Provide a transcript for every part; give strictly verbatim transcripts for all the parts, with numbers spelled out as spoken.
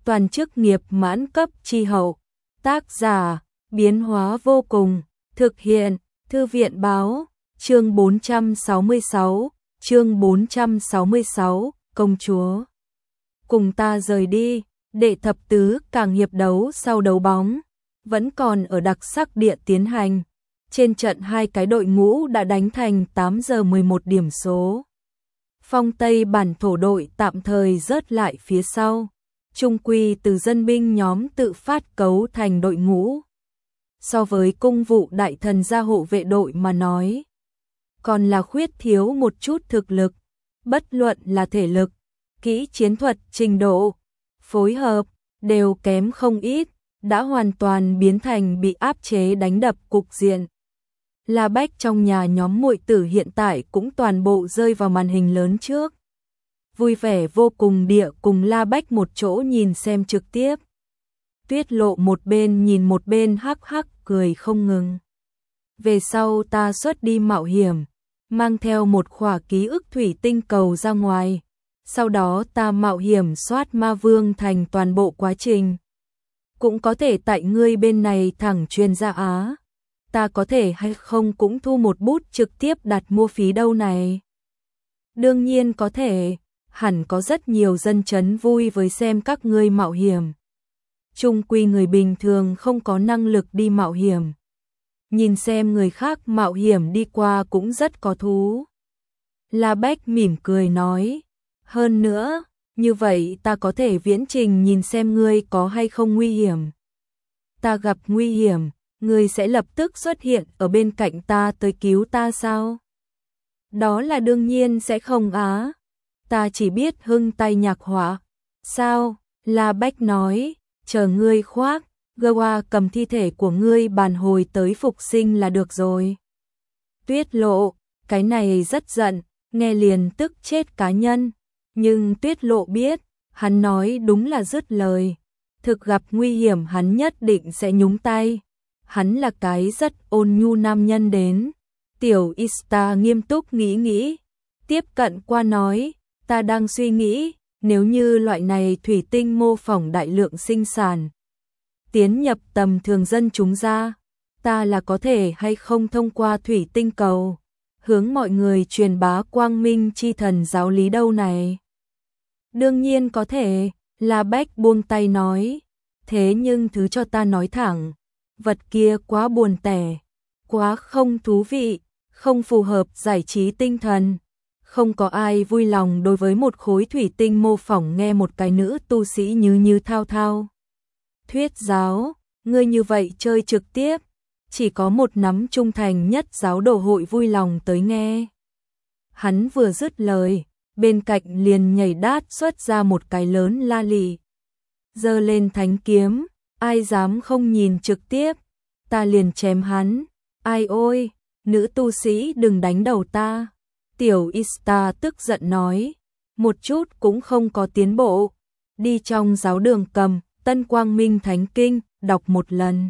toàn chức nghiệp mãn cấp chi hậu. Tác giả, biến hóa vô cùng, thực hiện, Thư viện báo, chương bốn trăm sáu mươi sáu, chương bốn trăm sáu mươi sáu, công chúa. Cùng ta rời đi, đệ thập tứ càng hiệp đấu sau đấu bóng, vẫn còn ở đặc sắc địa tiến hành. Trên trận hai cái đội ngũ đã đánh thành tám giờ mười một điểm số. Phong Tây bản thổ đội tạm thời rớt lại phía sau. Trung quy từ dân binh nhóm tự phát cấu thành đội ngũ. So với cung vụ đại thần gia hộ vệ đội mà nói, còn là khuyết thiếu một chút thực lực, bất luận là thể lực, kỹ chiến thuật, trình độ, phối hợp, đều kém không ít, đã hoàn toàn biến thành bị áp chế đánh đập cục diện. La Bách trong nhà nhóm muội tử hiện tại cũng toàn bộ rơi vào màn hình lớn trước. Vui vẻ vô cùng địa cùng La Bách một chỗ nhìn xem trực tiếp. Tuyết Lộ một bên nhìn một bên hắc hắc cười không ngừng. Về sau ta xuất đi mạo hiểm, mang theo một khỏa ký ức thủy tinh cầu ra ngoài. Sau đó ta mạo hiểm soát ma vương thành toàn bộ quá trình. Cũng có thể tại ngươi bên này thẳng truyền ra Á. Ta có thể hay không cũng thu một bút trực tiếp đặt mua phí đâu này. Đương nhiên có thể, hẳn có rất nhiều dân chấn vui với xem các ngươi mạo hiểm. Trung quy người bình thường không có năng lực đi mạo hiểm. Nhìn xem người khác mạo hiểm đi qua cũng rất có thú. La Bách mỉm cười nói, hơn nữa, như vậy ta có thể viễn trình nhìn xem ngươi có hay không nguy hiểm. Ta gặp nguy hiểm, ngươi sẽ lập tức xuất hiện ở bên cạnh ta tới cứu ta sao? Đó là đương nhiên sẽ không á. Ta chỉ biết hưng tay nhạc họa. Sao? La Bách nói, chờ ngươi khoác, Gawa cầm thi thể của ngươi bàn hồi tới phục sinh là được rồi. Tuyết Lộ, cái này rất giận, nghe liền tức chết cá nhân. Nhưng Tuyết Lộ biết, hắn nói đúng là dứt lời. Thực gặp nguy hiểm hắn nhất định sẽ nhúng tay. Hắn là cái rất ôn nhu nam nhân đến. Tiểu Ista nghiêm túc nghĩ nghĩ. Tiếp cận qua nói, ta đang suy nghĩ, nếu như loại này thủy tinh mô phỏng đại lượng sinh sản. Tiến nhập tầm thường dân chúng ra, ta là có thể hay không thông qua thủy tinh cầu. Hướng mọi người truyền bá quang minh chi thần giáo lý đâu này. Đương nhiên có thể, La Bách buông tay nói. Thế nhưng thứ cho ta nói thẳng. Vật kia quá buồn tẻ, quá không thú vị, không phù hợp giải trí tinh thần. Không có ai vui lòng đối với một khối thủy tinh mô phỏng nghe một cái nữ tu sĩ như như thao thao. Thuyết giáo, ngươi như vậy chơi trực tiếp, chỉ có một nắm trung thành nhất giáo đồ hội vui lòng tới nghe. Hắn vừa dứt lời, bên cạnh liền nhảy đát xuất ra một cái lớn la lì. Giơ lên thánh kiếm. Ai dám không nhìn trực tiếp, ta liền chém hắn. Ai ôi, nữ tu sĩ đừng đánh đầu ta. Tiểu Ista tức giận nói, một chút cũng không có tiến bộ. Đi trong giáo đường cầm, Tân Quang Minh Thánh Kinh, đọc một lần.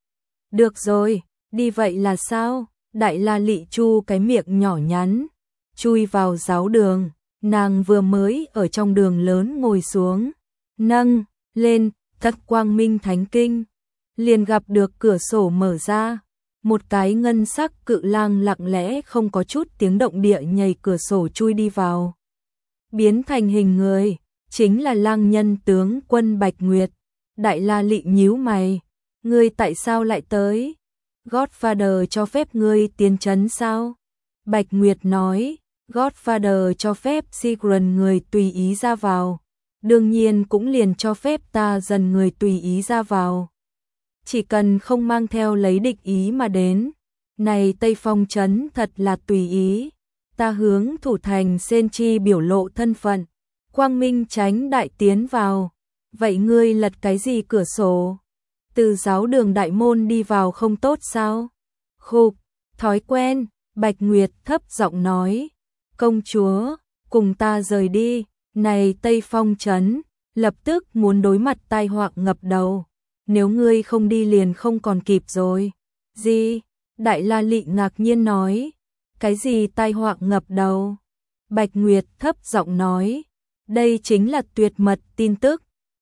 Được rồi, đi vậy là sao? Đại La Lị chu cái miệng nhỏ nhắn, chui vào giáo đường. Nàng vừa mới ở trong đường lớn ngồi xuống, nâng lên Thất Quang Minh Thánh Kinh, liền gặp được cửa sổ mở ra, một cái ngân sắc cự lang lặng lẽ không có chút tiếng động địa nhảy cửa sổ chui đi vào. Biến thành hình người, chính là lang nhân tướng quân Bạch Nguyệt. Đại La Lị nhíu mày, ngươi tại sao lại tới? Godfather cho phép ngươi tiến trấn sao? Bạch Nguyệt nói, Godfather cho phép Secret người tùy ý ra vào. Đương nhiên cũng liền cho phép ta dần người tùy ý ra vào. Chỉ cần không mang theo lấy địch ý mà đến. Này Tây Phong trấn thật là tùy ý. Ta hướng thủ thành Senchi biểu lộ thân phận. Quang Minh tránh đại tiến vào. Vậy ngươi lật cái gì cửa sổ? Từ giáo đường đại môn đi vào không tốt sao? Khục, thói quen, Bạch Nguyệt thấp giọng nói. Công chúa, cùng ta rời đi. Này Tây Phong trấn, lập tức muốn đối mặt tai họa ngập đầu. Nếu ngươi không đi liền không còn kịp rồi. Gì? Đại La Lị ngạc nhiên nói. Cái gì tai họa ngập đầu? Bạch Nguyệt thấp giọng nói. Đây chính là tuyệt mật tin tức.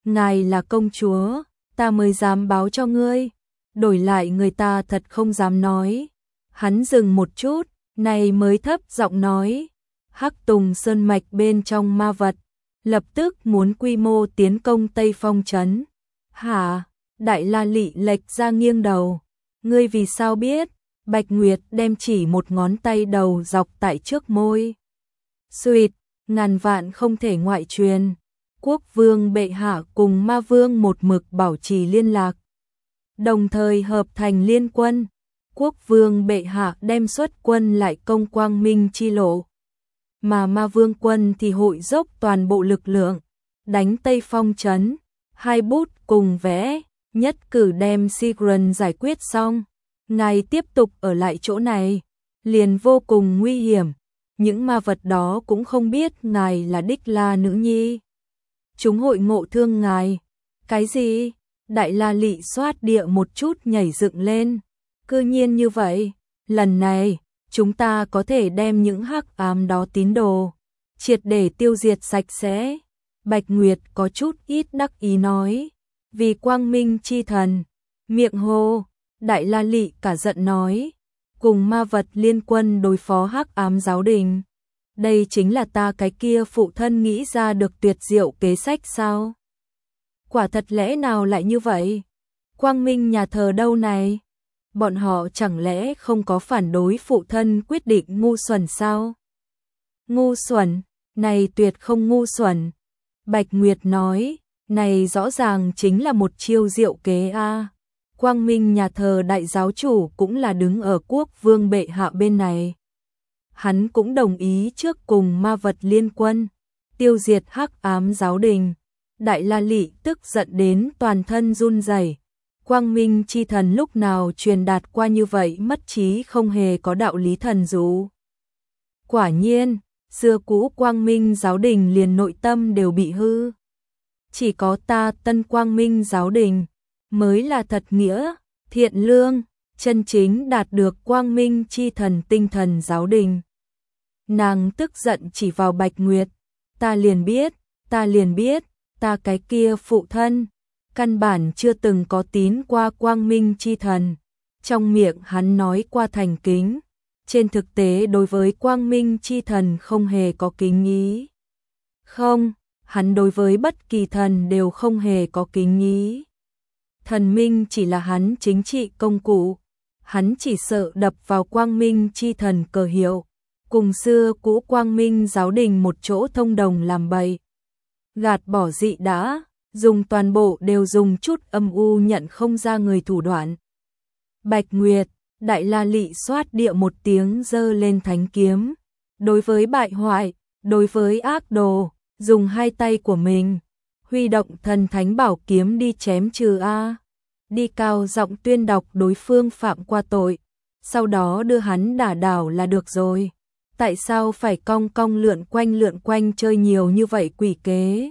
ngài là công chúa, ta mới dám báo cho ngươi, đổi lại người ta thật không dám nói. Hắn dừng một chút, này mới thấp giọng nói, Hắc Tùng Sơn mạch bên trong ma vật, lập tức muốn quy mô tiến công Tây Phong trấn. Hả? Đại La Lị lệch ra nghiêng đầu, ngươi vì sao biết? Bạch Nguyệt đem chỉ một ngón tay đầu dọc tại trước môi. Xuyệt, ngàn vạn không thể ngoại truyền. Quốc vương bệ hạ cùng ma vương một mực bảo trì liên lạc, đồng thời hợp thành liên quân. Quốc vương bệ hạ đem xuất quân lại công Quang Minh chi lộ, mà ma vương quân thì hội dốc toàn bộ lực lượng, đánh Tây Phong trấn. Hai bút cùng vẽ, nhất cử đem Sigrun giải quyết xong. Ngài tiếp tục ở lại chỗ này, liền vô cùng nguy hiểm. Những ma vật đó cũng không biết ngài là Đích La nữ nhi. Chúng hội ngộ thương ngài. Cái gì? Đại La Lị xoát địa một chút nhảy dựng lên. Cư nhiên như vậy, lần này, chúng ta có thể đem những hắc ám đó tín đồ triệt để tiêu diệt sạch sẽ. Bạch Nguyệt có chút ít đắc ý nói, vì Quang Minh chi thần, miệng hô. Đại La Lị cả giận nói, cùng ma vật liên quân đối phó hắc ám giáo đình. Đây chính là ta cái kia phụ thân nghĩ ra được tuyệt diệu kế sách sao? Quả thật lẽ nào lại như vậy? Quang Minh nhà thờ đâu này? Bọn họ chẳng lẽ không có phản đối phụ thân quyết định ngu xuẩn sao? Ngu xuẩn, này tuyệt không ngu xuẩn. Bạch Nguyệt nói, này rõ ràng chính là một chiêu diệu kế a. Quang Minh nhà thờ đại giáo chủ cũng là đứng ở quốc vương bệ hạ bên này. Hắn cũng đồng ý trước cùng ma vật liên quân, tiêu diệt hắc ám giáo đình. Đại La Lị tức giận đến toàn thân run rẩy. Quang Minh chi thần lúc nào truyền đạt qua như vậy mất trí không hề có đạo lý thần dụ. Quả nhiên, xưa cũ Quang Minh giáo đình liền nội tâm đều bị hư. Chỉ có ta Tân Quang Minh giáo đình mới là thật nghĩa, thiện lương, chân chính đạt được Quang Minh chi thần tinh thần giáo đình. Nàng tức giận chỉ vào Bạch Nguyệt, ta liền biết, ta liền biết, ta cái kia phụ thân, căn bản chưa từng có tín qua Quang Minh chi thần. Trong miệng hắn nói qua thành kính, trên thực tế đối với Quang Minh chi thần không hề có kính ý. Không, hắn đối với bất kỳ thần đều không hề có kính ý. Thần minh chỉ là hắn chính trị công cụ, hắn chỉ sợ đập vào Quang Minh chi thần cờ hiệu, cùng xưa cũ Quang Minh giáo đình một chỗ thông đồng làm bậy. Gạt bỏ dị đã, dùng toàn bộ đều dùng chút âm u nhận không ra người thủ đoạn. Bạch Nguyệt, Đại La Lị xoát địa một tiếng giơ lên thánh kiếm. Đối với bại hoại, đối với ác đồ, dùng hai tay của mình, huy động thần thánh bảo kiếm đi chém trừ a. Đi cao giọng tuyên đọc đối phương phạm qua tội, sau đó đưa hắn đả đảo là được rồi. Tại sao phải cong cong lượn quanh lượn quanh chơi nhiều như vậy quỷ kế?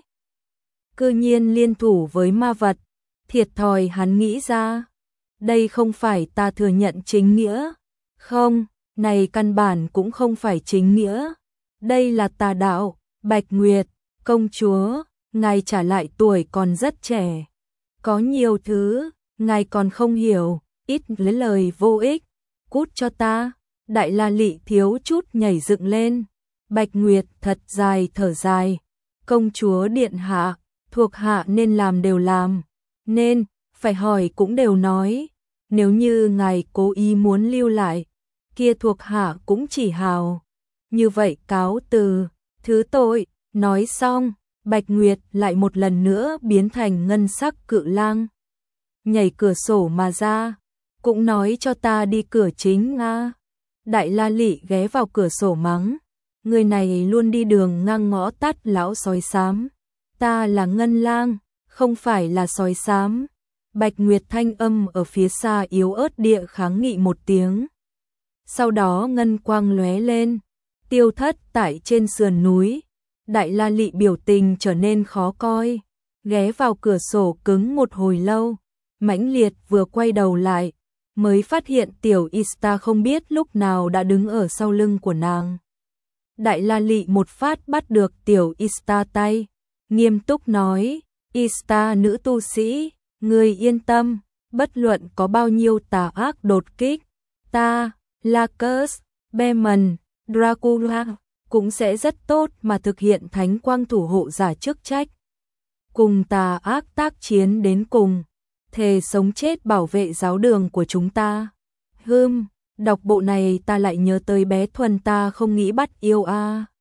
Cư nhiên liên thủ với ma vật, thiệt thòi hắn nghĩ ra. Đây không phải ta thừa nhận chính nghĩa. Không, này căn bản cũng không phải chính nghĩa. Đây là tà đạo. Bạch Nguyệt, công chúa, ngài trả lại tuổi còn rất trẻ. Có nhiều thứ, ngài còn không hiểu, ít lấy lời vô ích. Cút cho ta. Đại La Lị thiếu chút nhảy dựng lên. Bạch Nguyệt thật dài thở dài. Công chúa điện hạ, thuộc hạ nên làm đều làm. Nên, phải hỏi cũng đều nói. Nếu như ngài cố ý muốn lưu lại, kia thuộc hạ cũng chỉ hào. Như vậy cáo từ, thứ tội. Nói xong, Bạch Nguyệt lại một lần nữa biến thành ngân sắc cự lang. Nhảy cửa sổ mà ra, cũng nói cho ta đi cửa chính nga. Đại La Lị ghé vào cửa sổ mắng, người này luôn đi đường ngang ngõ tắt lão sói xám. Ta là ngân lang, không phải là sói xám. Bạch Nguyệt thanh âm ở phía xa yếu ớt địa kháng nghị một tiếng. Sau đó ngân quang lóe lên, tiêu thất tại trên sườn núi. Đại La Lị biểu tình trở nên khó coi, ghé vào cửa sổ cứng một hồi lâu, mãnh liệt vừa quay đầu lại, mới phát hiện tiểu Ista không biết lúc nào đã đứng ở sau lưng của nàng. Đại La Lị một phát bắt được tiểu Ista tay, nghiêm túc nói, Ista nữ tu sĩ, người yên tâm, bất luận có bao nhiêu tà ác đột kích, ta, Lacus, Behmen, Dracula, cũng sẽ rất tốt mà thực hiện thánh quang thủ hộ giả chức trách. Cùng tà ác tác chiến đến cùng, thề sống chết bảo vệ giáo đường của chúng ta. Hừm, đọc bộ này ta lại nhớ tới bé Thuần ta không nghĩ bắt yêu a.